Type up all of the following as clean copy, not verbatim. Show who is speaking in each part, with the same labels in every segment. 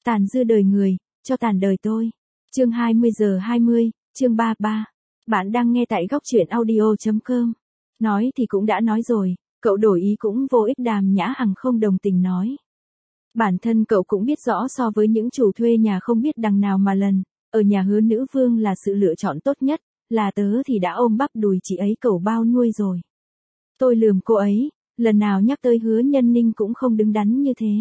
Speaker 1: Tàn dư đời người, cho tàn đời tôi. Chương 20:20, chương 33. Bạn đang nghe tại góc truyện audio.com. Nói thì cũng đã nói rồi, cậu đổi ý cũng vô ích. Đàm Nhã Hằng không đồng tình nói. Bản thân cậu cũng biết rõ so với những chủ thuê nhà không biết đằng nào mà lần, ở nhà Hứa Nữ Vương là sự lựa chọn tốt nhất, là tớ thì đã ôm bắp đùi chị ấy cậu bao nuôi rồi. Tôi lườm cô ấy, lần nào nhắc tới Hứa Nhân Ninh cũng không đứng đắn như thế.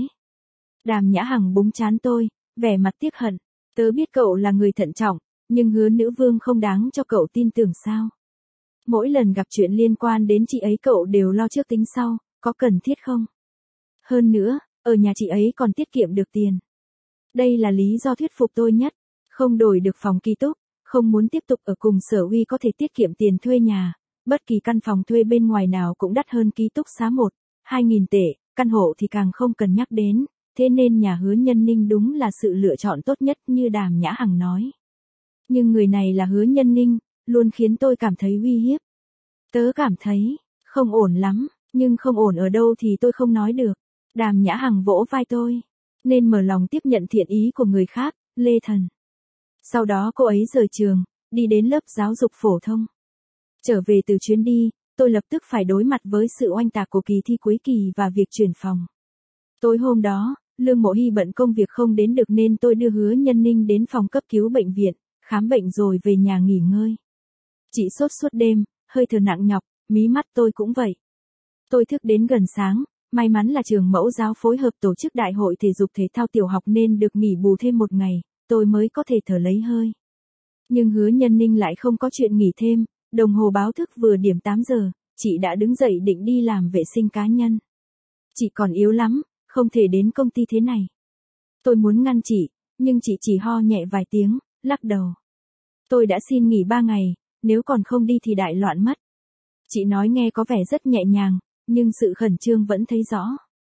Speaker 1: Đàm Nhã Hằng búng trán tôi, vẻ mặt tiếc hận. Tớ biết cậu là người thận trọng, nhưng Hứa Nữ Vương không đáng cho cậu tin tưởng sao? Mỗi lần gặp chuyện liên quan đến chị ấy cậu đều lo trước tính sau, có cần thiết không? Hơn nữa, ở nhà chị ấy còn tiết kiệm được tiền. Đây là lý do thuyết phục tôi nhất. Không đổi được phòng ký túc, không muốn tiếp tục ở cùng Sở Uy có thể tiết kiệm tiền thuê nhà. Bất kỳ căn phòng thuê bên ngoài nào cũng đắt hơn ký túc xá 1-2 nghìn tệ, căn hộ thì càng không cần nhắc đến. Thế nên nhà Hứa Nhân Ninh đúng là sự lựa chọn tốt nhất như Đàm Nhã Hằng nói. Nhưng người này là Hứa Nhân Ninh, luôn khiến tôi cảm thấy uy hiếp. Tớ cảm thấy, không ổn lắm, nhưng không ổn ở đâu thì tôi không nói được. Đàm Nhã Hằng vỗ vai tôi, nên mở lòng tiếp nhận thiện ý của người khác, Lê Thần. Sau đó cô ấy rời trường, đi đến lớp giáo dục phổ thông. Trở về từ chuyến đi, tôi lập tức phải đối mặt với sự oanh tạc của kỳ thi cuối kỳ và việc chuyển phòng. Tối hôm đó, Lương Mộ Hy bận công việc không đến được nên tôi đưa Hứa Nhân Ninh đến phòng cấp cứu bệnh viện, khám bệnh rồi về nhà nghỉ ngơi. Chị sốt suốt đêm, hơi thở nặng nhọc, mí mắt tôi cũng vậy. Tôi thức đến gần sáng, may mắn là trường mẫu giáo phối hợp tổ chức đại hội thể dục thể thao tiểu học nên được nghỉ bù thêm một ngày, tôi mới có thể thở lấy hơi. Nhưng Hứa Nhân Ninh lại không có chuyện nghỉ thêm, đồng hồ báo thức vừa điểm 8 giờ, chị đã đứng dậy định đi làm vệ sinh cá nhân. Chị còn yếu lắm, không thể đến công ty thế này. Tôi muốn ngăn chị, nhưng chị chỉ ho nhẹ vài tiếng, lắc đầu. Tôi đã xin nghỉ 3 ngày, nếu còn không đi thì đại loạn mất. Chị nói nghe có vẻ rất nhẹ nhàng, nhưng sự khẩn trương vẫn thấy rõ.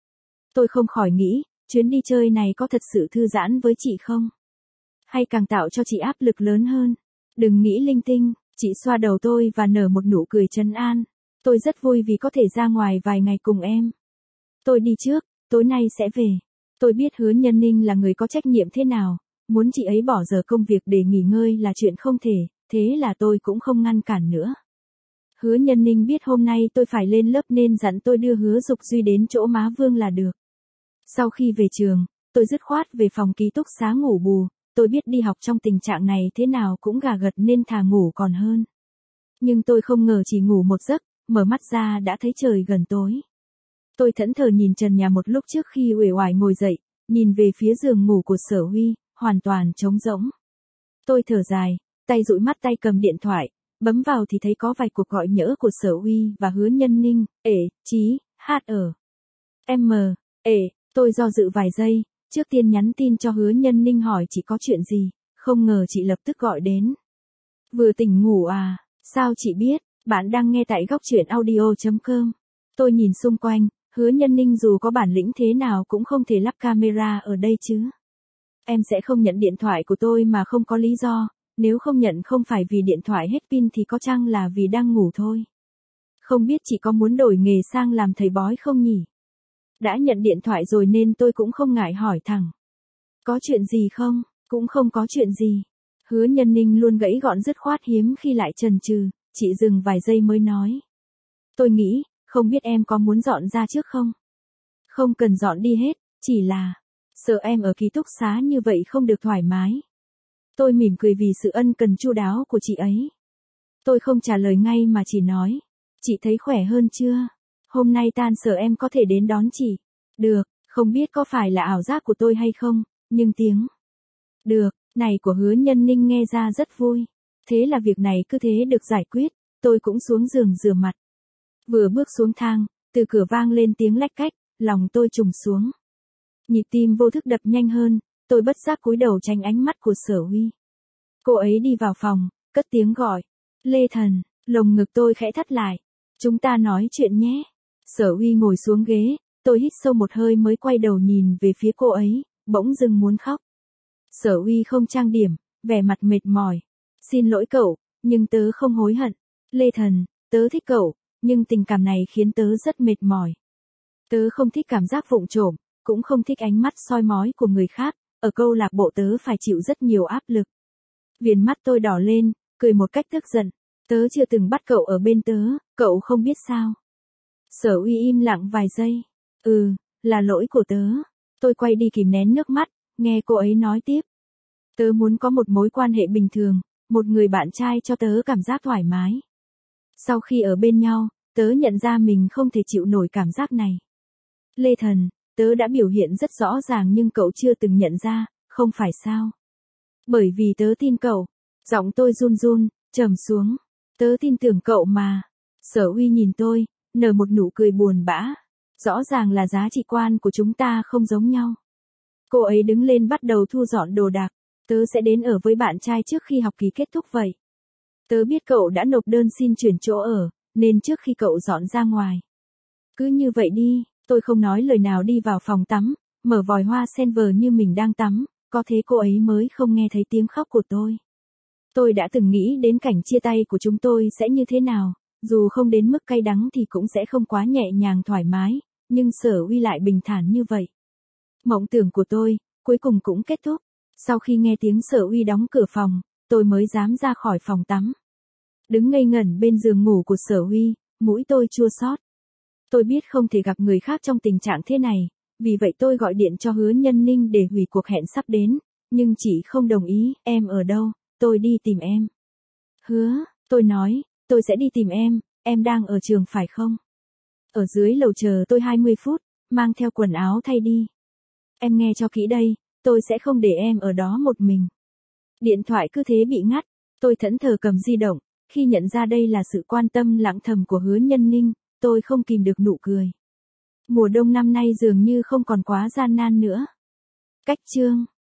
Speaker 1: Tôi không khỏi nghĩ, chuyến đi chơi này có thật sự thư giãn với chị không? Hay càng tạo cho chị áp lực lớn hơn? Đừng nghĩ linh tinh, chị xoa đầu tôi và nở một nụ cười trấn an. Tôi rất vui vì có thể ra ngoài vài ngày cùng em. Tôi đi trước, tối nay sẽ về. Tôi biết Hứa Nhân Ninh là người có trách nhiệm thế nào, muốn chị ấy bỏ giờ công việc để nghỉ ngơi là chuyện không thể, thế là tôi cũng không ngăn cản nữa. Hứa Nhân Ninh biết hôm nay tôi phải lên lớp nên dặn tôi đưa Hứa Dục Duy đến chỗ má Vương là được. Sau khi về trường, tôi dứt khoát về phòng ký túc xá ngủ bù, tôi biết đi học trong tình trạng này thế nào cũng gà gật nên thà ngủ còn hơn. Nhưng tôi không ngờ chỉ ngủ một giấc, mở mắt ra đã thấy trời gần tối. Tôi thẫn thờ nhìn trần nhà một lúc trước khi uể oải ngồi dậy, nhìn về phía giường ngủ của Sở Huy, hoàn toàn trống rỗng. Tôi thở dài, tay dụi mắt tay cầm điện thoại, bấm vào thì thấy có vài cuộc gọi nhỡ của Sở Huy và Hứa Nhân Ninh, Chí, tôi do dự vài giây, trước tiên nhắn tin cho Hứa Nhân Ninh hỏi chị có chuyện gì, không ngờ chị lập tức gọi đến. Vừa tỉnh ngủ à, sao chị biết, bạn đang nghe tại góc truyện audio.com. Tôi nhìn xung quanh, Hứa Nhân Ninh dù có bản lĩnh thế nào cũng không thể lắp camera ở đây chứ. Em sẽ không nhận điện thoại của tôi mà không có lý do, nếu không nhận không phải vì điện thoại hết pin thì có chăng là vì đang ngủ thôi. Không biết chị có muốn đổi nghề sang làm thầy bói không nhỉ? Đã nhận điện thoại rồi nên tôi cũng không ngại hỏi thẳng. Có chuyện gì không? Cũng không có chuyện gì. Hứa Nhân Ninh luôn gãy gọn dứt khoát hiếm khi lại chần chừ, chị dừng vài giây mới nói. Tôi nghĩ, không biết em có muốn dọn ra trước không? Không cần dọn đi hết, chỉ là, sợ em ở ký túc xá như vậy không được thoải mái. Tôi mỉm cười vì sự ân cần chu đáo của chị ấy. Tôi không trả lời ngay mà chỉ nói, chị thấy khỏe hơn chưa? Hôm nay tan sở em có thể đến đón chị. Được, không biết có phải là ảo giác của tôi hay không, nhưng tiếng được này của Hứa Nhân Ninh nghe ra rất vui. Thế là việc này cứ thế được giải quyết, tôi cũng xuống giường rửa mặt. Vừa bước xuống thang, từ cửa vang lên tiếng lách cách, lòng tôi trùng xuống. Nhịp tim vô thức đập nhanh hơn, tôi bất giác cúi đầu tránh ánh mắt của Sở Huy. Cô ấy đi vào phòng, cất tiếng gọi. Lê Thần, lồng ngực tôi khẽ thắt lại. Chúng ta nói chuyện nhé. Sở Huy ngồi xuống ghế, tôi hít sâu một hơi mới quay đầu nhìn về phía cô ấy, bỗng dưng muốn khóc. Sở Huy không trang điểm, vẻ mặt mệt mỏi. Xin lỗi cậu, nhưng tớ không hối hận. Lê Thần, tớ thích cậu, nhưng tình cảm này khiến tớ rất mệt mỏi. Tớ không thích cảm giác vụng trộm, cũng không thích ánh mắt soi mói của người khác, ở câu lạc bộ tớ phải chịu rất nhiều áp lực. Viền mắt tôi đỏ lên, cười một cách tức giận. Tớ chưa từng bắt cậu ở bên tớ, cậu không biết sao. Sở Uy im lặng vài giây. Là lỗi của tớ. Tôi quay đi kìm nén nước mắt, nghe cô ấy nói tiếp. Tớ muốn có một mối quan hệ bình thường, một người bạn trai cho tớ cảm giác thoải mái. Sau khi ở bên nhau, tớ nhận ra mình không thể chịu nổi cảm giác này. Lê Thần, tớ đã biểu hiện rất rõ ràng nhưng cậu chưa từng nhận ra, không phải sao? Bởi vì tớ tin cậu. Giọng tôi run run, trầm xuống. Tớ tin tưởng cậu mà. Sở Uy nhìn tôi, nở một nụ cười buồn bã. Rõ ràng là giá trị quan của chúng ta không giống nhau. Cô ấy đứng lên bắt đầu thu dọn đồ đạc. Tớ sẽ đến ở với bạn trai trước khi học kỳ kết thúc vậy. Tớ biết cậu đã nộp đơn xin chuyển chỗ ở, nên trước khi cậu dọn ra ngoài. Cứ như vậy đi, tôi không nói lời nào đi vào phòng tắm, mở vòi hoa sen vờ như mình đang tắm, có thế cô ấy mới không nghe thấy tiếng khóc của tôi. Tôi đã từng nghĩ đến cảnh chia tay của chúng tôi sẽ như thế nào, dù không đến mức cay đắng thì cũng sẽ không quá nhẹ nhàng thoải mái, nhưng Sở Uy lại bình thản như vậy. Mộng tưởng của tôi, cuối cùng cũng kết thúc. Sau khi nghe tiếng Sở Uy đóng cửa phòng, tôi mới dám ra khỏi phòng tắm. Đứng ngây ngẩn bên giường ngủ của Sở Uy, mũi tôi chua xót. Tôi biết không thể gặp người khác trong tình trạng thế này, vì vậy tôi gọi điện cho Hứa Nhân Ninh để hủy cuộc hẹn sắp đến, nhưng chị không đồng ý. Em ở đâu? Tôi đi tìm em. Hứa, tôi nói, tôi sẽ đi tìm em đang ở trường phải không? Ở dưới lầu chờ tôi 20 phút, mang theo quần áo thay đi. Em nghe cho kỹ đây, tôi sẽ không để em ở đó một mình. Điện thoại cứ thế bị ngắt, tôi thẫn thờ cầm di động, khi nhận ra đây là sự quan tâm lặng thầm của Hứa Nhân Ninh, tôi không kìm được nụ cười. Mùa đông năm nay dường như không còn quá gian nan nữa. Cách chương